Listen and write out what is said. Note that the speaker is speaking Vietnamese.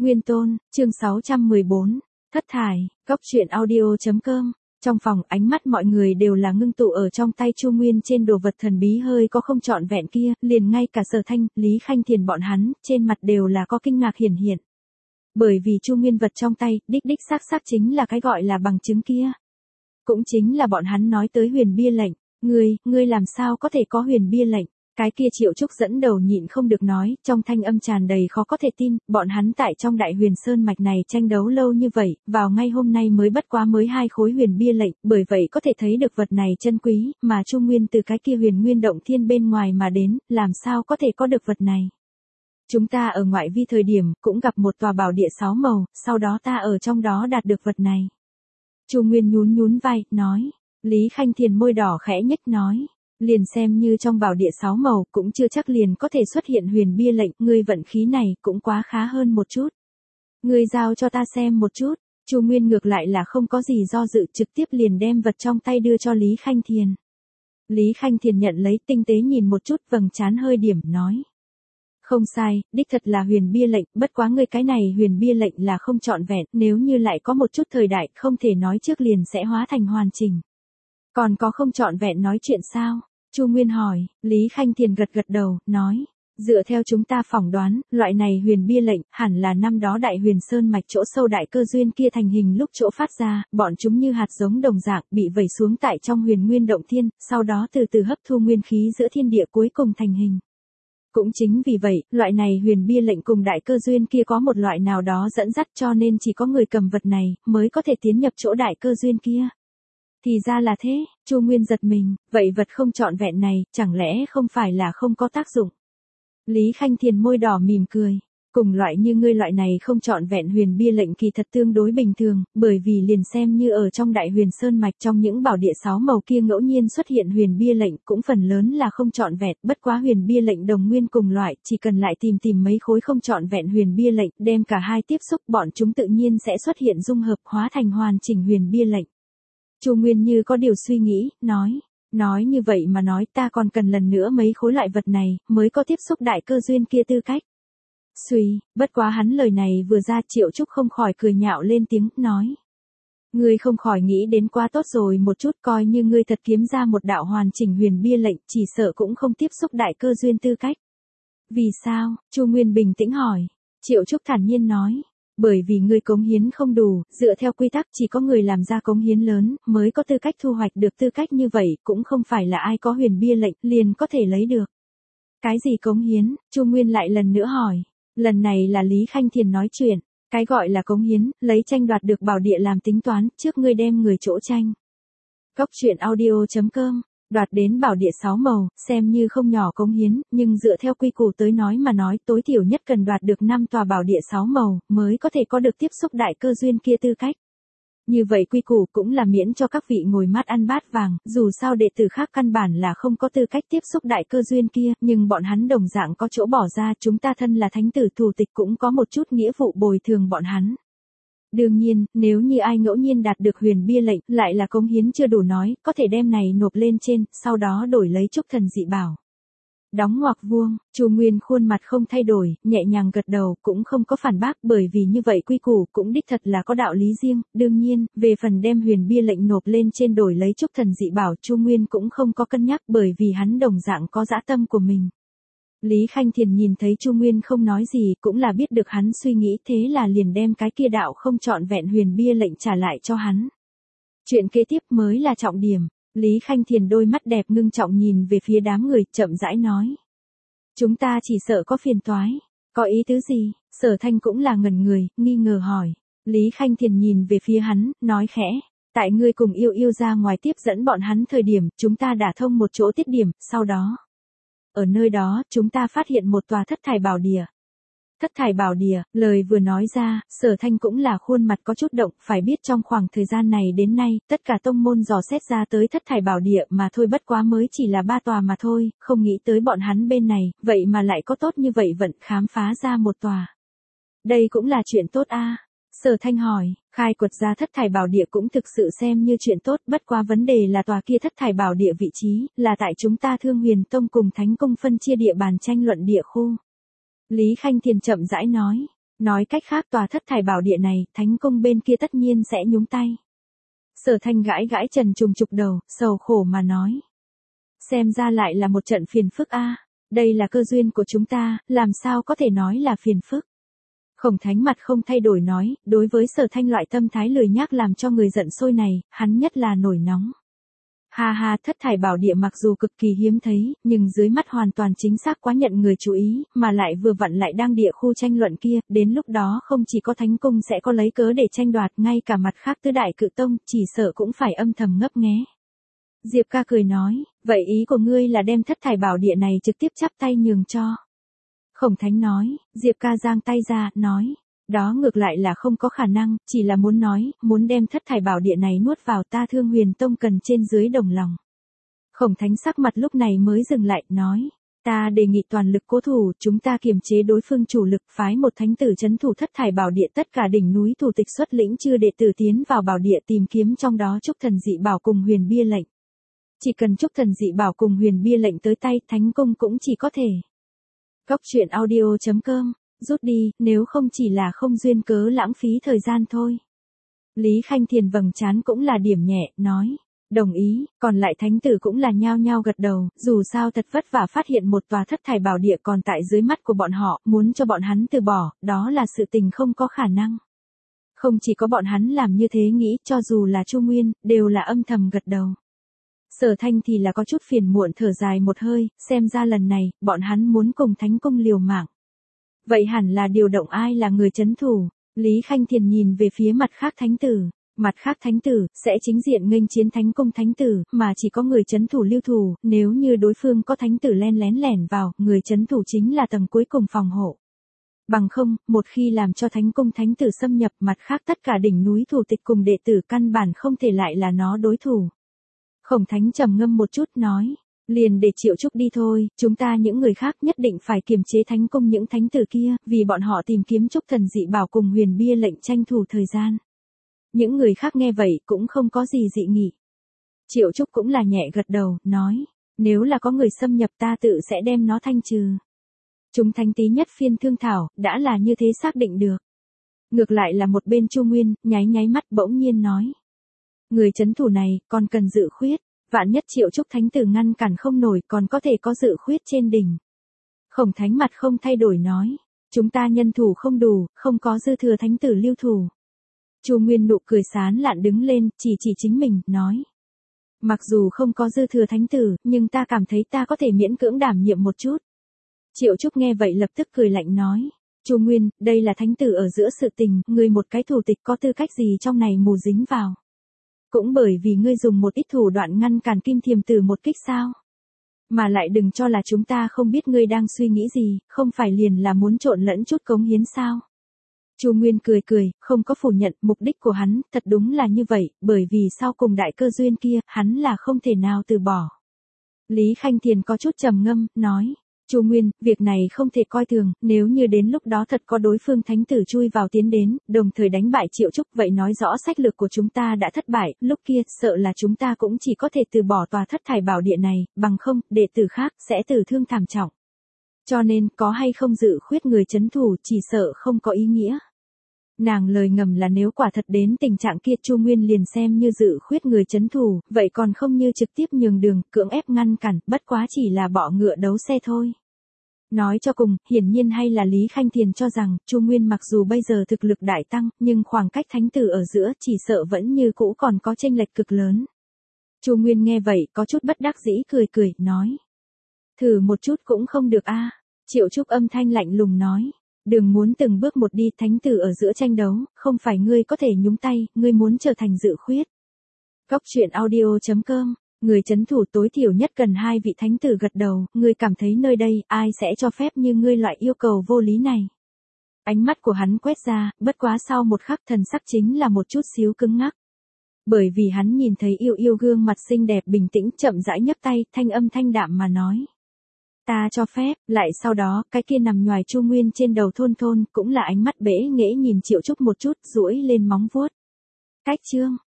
Nguyên Tôn, chương 614, thất thải, góc truyện audio.com. Trong phòng, ánh mắt mọi người đều là ngưng tụ ở trong tay Chu Nguyên trên đồ vật thần bí hơi có không trọn vẹn kia, liền ngay cả Sở Thanh, Lý Khanh Thiền bọn hắn, trên mặt đều là có kinh ngạc hiển hiện. Bởi vì Chu Nguyên vật trong tay, đích xác chính là cái gọi là bằng chứng kia. Cũng chính là bọn hắn nói tới huyền bia lệnh, ngươi làm sao có thể có huyền bia lệnh? Cái kia Triệu Trúc dẫn đầu nhịn không được nói, trong thanh âm tràn đầy khó có thể tin, bọn hắn tại trong Đại Huyền Sơn mạch này tranh đấu lâu như vậy, vào ngay hôm nay mới bất quá mới 2 khối huyền bia lệnh, bởi vậy có thể thấy được vật này chân quý, mà Chu Nguyên từ cái kia Huyền Nguyên Động Thiên bên ngoài mà đến, làm sao có thể có được vật này? Chúng ta ở ngoại vi thời điểm, cũng gặp một tòa bảo địa 6 màu, sau đó ta ở trong đó đạt được vật này. Chu Nguyên nhún vai, nói. Lý Khanh Thiền môi đỏ khẽ nhếch nói. Liền xem như trong bảo địa 6 màu cũng chưa chắc liền có thể xuất hiện huyền bia lệnh, ngươi vận khí này cũng quá khá hơn một chút. Ngươi giao cho ta xem một chút. Chu Nguyên ngược lại là không có gì do dự, trực tiếp liền đem vật trong tay đưa cho Lý Khanh Thiền. Lý Khanh Thiền nhận lấy, tinh tế nhìn một chút, vầng trán hơi điểm, nói. Không sai, đích thật là huyền bia lệnh, bất quá ngươi cái này huyền bia lệnh là không trọn vẹn, nếu như lại có một chút thời đại, không thể nói trước liền sẽ hóa thành hoàn chỉnh. Còn có không trọn vẹn nói chuyện sao? Chu Nguyên hỏi. Lý Khanh Thiền gật đầu, nói. Dựa theo chúng ta phỏng đoán, loại này huyền bia lệnh, hẳn là năm đó Đại Huyền Sơn mạch chỗ sâu đại cơ duyên kia thành hình lúc chỗ phát ra, bọn chúng như hạt giống đồng dạng, bị vẩy xuống tại trong Huyền Nguyên Động Thiên, sau đó từ từ hấp thu nguyên khí giữa thiên địa cuối cùng thành hình. Cũng chính vì vậy, loại này huyền bia lệnh cùng đại cơ duyên kia có một loại nào đó dẫn dắt, cho nên chỉ có người cầm vật này, mới có thể tiến nhập chỗ đại cơ duyên kia. Thì ra là thế, Chu Nguyên giật mình, vậy vật không trọn vẹn này, chẳng lẽ không phải là không có tác dụng? Lý Khanh Thiền môi đỏ mỉm cười. Cùng loại như ngươi loại này không trọn vẹn huyền bia lệnh kỳ thật tương đối bình thường, bởi vì liền xem như ở trong Đại Huyền Sơn mạch trong những bảo địa 6 màu kia ngẫu nhiên xuất hiện huyền bia lệnh cũng phần lớn là không trọn vẹn, bất quá huyền bia lệnh đồng nguyên cùng loại, chỉ cần lại tìm mấy khối không trọn vẹn huyền bia lệnh, đem cả hai tiếp xúc, bọn chúng tự nhiên sẽ xuất hiện dung hợp hóa thành hoàn chỉnh huyền bia lệnh. Chu Nguyên như có điều suy nghĩ, nói như vậy mà nói ta còn cần lần nữa mấy khối loại vật này, mới có tiếp xúc đại cơ duyên kia tư cách. Bất quá hắn lời này vừa ra Triệu Trúc không khỏi cười nhạo lên tiếng, nói. Ngươi không khỏi nghĩ đến quá tốt rồi một chút, coi như ngươi thật kiếm ra một đạo hoàn chỉnh huyền bia lệnh, chỉ sợ cũng không tiếp xúc đại cơ duyên tư cách. Vì sao? Chu Nguyên bình tĩnh hỏi. Triệu Trúc thản nhiên nói. Bởi vì ngươi cống hiến không đủ, dựa theo quy tắc chỉ có người làm ra cống hiến lớn, mới có tư cách thu hoạch được tư cách như vậy, cũng không phải là ai có huyền bia lệnh, liền có thể lấy được. Cái gì cống hiến? Chu Nguyên lại lần nữa hỏi. Lần này là Lý Khanh Thiền nói chuyện, cái gọi là cống hiến, lấy tranh đoạt được bảo địa làm tính toán, trước ngươi đem người chỗ tranh. Góc truyện audio.com, đoạt đến bảo địa 6 màu, xem như không nhỏ cống hiến, nhưng dựa theo quy củ tới nói mà nói, tối thiểu nhất cần đoạt được 5 tòa bảo địa 6 màu, mới có thể có được tiếp xúc đại cơ duyên kia tư cách. Như vậy quy củ cũng là miễn cho các vị ngồi mát ăn bát vàng, dù sao đệ tử khác căn bản là không có tư cách tiếp xúc đại cơ duyên kia, nhưng bọn hắn đồng dạng có chỗ bỏ ra, chúng ta thân là thánh tử thủ tịch cũng có một chút nghĩa vụ bồi thường bọn hắn. Đương nhiên, nếu như ai ngẫu nhiên đạt được huyền bia lệnh, lại là cống hiến chưa đủ nói, có thể đem này nộp lên trên, sau đó đổi lấy chúc thần dị bảo. Đóng ngoặc vuông, Chu Nguyên khuôn mặt không thay đổi, nhẹ nhàng gật đầu, cũng không có phản bác, bởi vì như vậy quy củ cũng đích thật là có đạo lý riêng. Đương nhiên, về phần đem huyền bia lệnh nộp lên trên đổi lấy chúc thần dị bảo, Chu Nguyên cũng không có cân nhắc, bởi vì hắn đồng dạng có dã tâm của mình. Lý Khanh Thiền nhìn thấy Chu Nguyên không nói gì, cũng là biết được hắn suy nghĩ, thế là liền đem cái kia đạo không trọn vẹn huyền bia lệnh trả lại cho hắn. Chuyện kế tiếp mới là trọng điểm. Lý Khanh Thiền đôi mắt đẹp ngưng trọng nhìn về phía đám người, chậm rãi nói. Chúng ta chỉ sợ có phiền toái. Có ý tứ gì? Sở Thanh cũng là ngẩn người, nghi ngờ hỏi. Lý Khanh Thiền nhìn về phía hắn, nói khẽ. Tại ngươi cùng yêu ra ngoài tiếp dẫn bọn hắn thời điểm, chúng ta đã thông một chỗ tiết điểm, sau đó. Ở nơi đó, chúng ta phát hiện một tòa thất thải bảo địa. Thất thải bảo địa, lời vừa nói ra, Sở Thanh cũng là khuôn mặt có chút động, phải biết trong khoảng thời gian này đến nay, tất cả tông môn dò xét ra tới thất thải bảo địa mà thôi, bất quá mới chỉ là 3 tòa mà thôi, không nghĩ tới bọn hắn bên này, vậy mà lại có tốt như vậy vẫn khám phá ra một tòa. Đây cũng là chuyện tốt a. Sở Thanh hỏi, khai quật ra thất thải bảo địa cũng thực sự xem như chuyện tốt, bất quá vấn đề là tòa kia thất thải bảo địa vị trí, là tại chúng ta Thương Huyền Tông cùng Thánh Cung phân chia địa bàn tranh luận địa khu. Lý Khanh Thiền chậm rãi nói, Nói cách khác tòa thất thải bảo địa này, thánh cung bên kia tất nhiên sẽ nhúng tay. Sở Thanh gãi gãi trần trùng trục đầu, sầu khổ mà nói. Xem ra lại là một trận phiền phức a. Đây là cơ duyên của chúng ta, làm sao có thể nói là phiền phức. Khổng Thánh mặt không thay đổi nói, đối với Sở Thanh loại tâm thái lười nhác làm cho người giận sôi này, hắn nhất là nổi nóng. Ha ha, thất thải bảo địa mặc dù cực kỳ hiếm thấy, nhưng dưới mắt hoàn toàn chính xác quá nhận người chú ý, mà lại vừa vặn lại đang địa khu tranh luận kia, đến lúc đó không chỉ có thánh cung sẽ có lấy cớ để tranh đoạt, ngay cả mặt khác tứ đại cự tông, chỉ sợ cũng phải âm thầm ngấp nghé. Diệp ca cười nói, vậy ý của ngươi là đem thất thải bảo địa này trực tiếp chắp tay nhường cho. Khổng Thánh nói, Diệp ca giang tay ra, nói, đó ngược lại là không có khả năng, chỉ là muốn nói, muốn đem thất thải bảo địa này nuốt vào ta Thương Huyền Tông cần trên dưới đồng lòng. Khổng Thánh sắc mặt lúc này mới dừng lại, nói, ta đề nghị toàn lực cố thủ, chúng ta kiềm chế đối phương chủ lực, phái một thánh tử trấn thủ thất thải bảo địa, tất cả đỉnh núi thủ tịch xuất lĩnh chư đệ tử tiến vào bảo địa tìm kiếm trong đó trúc thần dị bảo cùng huyền bia lệnh. Chỉ cần trúc thần dị bảo cùng huyền bia lệnh tới tay, thánh cung cũng chỉ có thể. Cóc truyện audio.com, rút đi, nếu không chỉ là không duyên cớ lãng phí thời gian thôi. Lý Khanh Thiền vầng trán cũng là điểm nhẹ, nói, đồng ý, còn lại thánh tử cũng là nhao nhao gật đầu, dù sao thật vất vả phát hiện một tòa thất thải bảo địa còn tại dưới mắt của bọn họ, muốn cho bọn hắn từ bỏ, đó là sự tình không có khả năng. Không chỉ có bọn hắn làm như thế nghĩ, cho dù là Chu Nguyên, đều là âm thầm gật đầu. Sở Thanh thì là có chút phiền muộn thở dài một hơi, xem ra lần này, bọn hắn muốn cùng thánh cung liều mạng. Vậy hẳn là điều động ai là người trấn thủ? Lý Khanh Thiền nhìn về phía mặt khác thánh tử. Mặt khác thánh tử, sẽ chính diện nghênh chiến thánh cung thánh tử, mà chỉ có người trấn thủ lưu thủ, nếu như đối phương có thánh tử len lén lẻn vào, người trấn thủ chính là tầng cuối cùng phòng hộ. Bằng không, một khi làm cho thánh cung thánh tử xâm nhập, mặt khác tất cả đỉnh núi thủ tịch cùng đệ tử căn bản không thể lại là nó đối thủ. Khổng Thánh trầm ngâm một chút nói, liền để Triệu Trúc đi thôi, chúng ta những người khác nhất định phải kiềm chế thánh cung những thánh tử kia, vì bọn họ tìm kiếm trúc thần dị bảo cùng huyền bia lệnh tranh thủ thời gian. Những người khác nghe vậy cũng không có gì dị nghị. Triệu Trúc cũng là nhẹ gật đầu, nói, nếu là có người xâm nhập ta tự sẽ đem nó thanh trừ. Chúng thánh tí nhất phiên thương thảo, đã là như thế xác định được. Ngược lại là một bên Chu Nguyên, nháy mắt bỗng nhiên nói. Người trấn thủ này, còn cần dự khuyết, vạn nhất Triệu Trúc thánh tử ngăn cản không nổi còn có thể có dự khuyết trên đỉnh. Khổng Thánh mặt không thay đổi nói, chúng ta nhân thủ không đủ, không có dư thừa thánh tử lưu thủ. Chu Nguyên nụ cười sán lạn đứng lên, chỉ chính mình, nói. Mặc dù không có dư thừa thánh tử, nhưng ta cảm thấy ta có thể miễn cưỡng đảm nhiệm một chút. Triệu Trúc nghe vậy lập tức cười lạnh nói. Chu Nguyên, đây là thánh tử ở giữa sự tình, ngươi một cái thủ tịch có tư cách gì trong này mù dính vào. Cũng bởi vì ngươi dùng một ít thủ đoạn ngăn cản Kim Thiềm Tử một kích sao. Mà lại đừng cho là chúng ta không biết ngươi đang suy nghĩ gì, không phải liền là muốn trộn lẫn chút cống hiến sao. Chu Nguyên cười, không có phủ nhận mục đích của hắn, thật đúng là như vậy, bởi vì sau cùng đại cơ duyên kia, hắn là không thể nào từ bỏ. Lý Khanh Thiền có chút trầm ngâm, nói, Chu Nguyên, việc này không thể coi thường, nếu như đến lúc đó thật có đối phương thánh tử chui vào tiến đến, đồng thời đánh bại Triệu Trúc, vậy nói rõ sách lược của chúng ta đã thất bại, lúc kia, sợ là chúng ta cũng chỉ có thể từ bỏ tòa thất thải bảo địa này, bằng không, đệ tử khác, sẽ tử thương thảm trọng. Cho nên, có hay không dự khuyết người trấn thủ, chỉ sợ không có ý nghĩa. Nàng lời ngầm là nếu quả thật đến tình trạng kia Chu Nguyên liền xem như dự khuyết người trấn thủ, vậy còn không như trực tiếp nhường đường, cưỡng ép ngăn cản, bất quá chỉ là bọ ngựa đấu xe thôi. Nói cho cùng, hiển nhiên hay là Lý Khanh Thiền cho rằng, Chu Nguyên mặc dù bây giờ thực lực đại tăng, nhưng khoảng cách thánh tử ở giữa chỉ sợ vẫn như cũ còn có chênh lệch cực lớn. Chu Nguyên nghe vậy, có chút bất đắc dĩ cười, nói. Thử một chút cũng không được a. Triệu Trúc âm thanh lạnh lùng nói. Đừng muốn từng bước một đi, thánh tử ở giữa tranh đấu, không phải ngươi có thể nhúng tay, ngươi muốn trở thành dự khuyết. Cóc truyện audio.com, người trấn thủ tối thiểu nhất cần 2 vị thánh tử gật đầu, ngươi cảm thấy nơi đây, ai sẽ cho phép như ngươi loại yêu cầu vô lý này. Ánh mắt của hắn quét ra, bất quá sau một khắc thần sắc chính là một chút xíu cứng ngắc. Bởi vì hắn nhìn thấy yêu gương mặt xinh đẹp bình tĩnh chậm rãi nhấc tay, thanh âm thanh đạm mà nói. Ta cho phép, lại sau đó, cái kia nằm nhoài Chu Nguyên trên đầu thôn cũng là ánh mắt bẽ nghễ nhìn Triệu Trúc một chút, duỗi lên móng vuốt. Cách chương.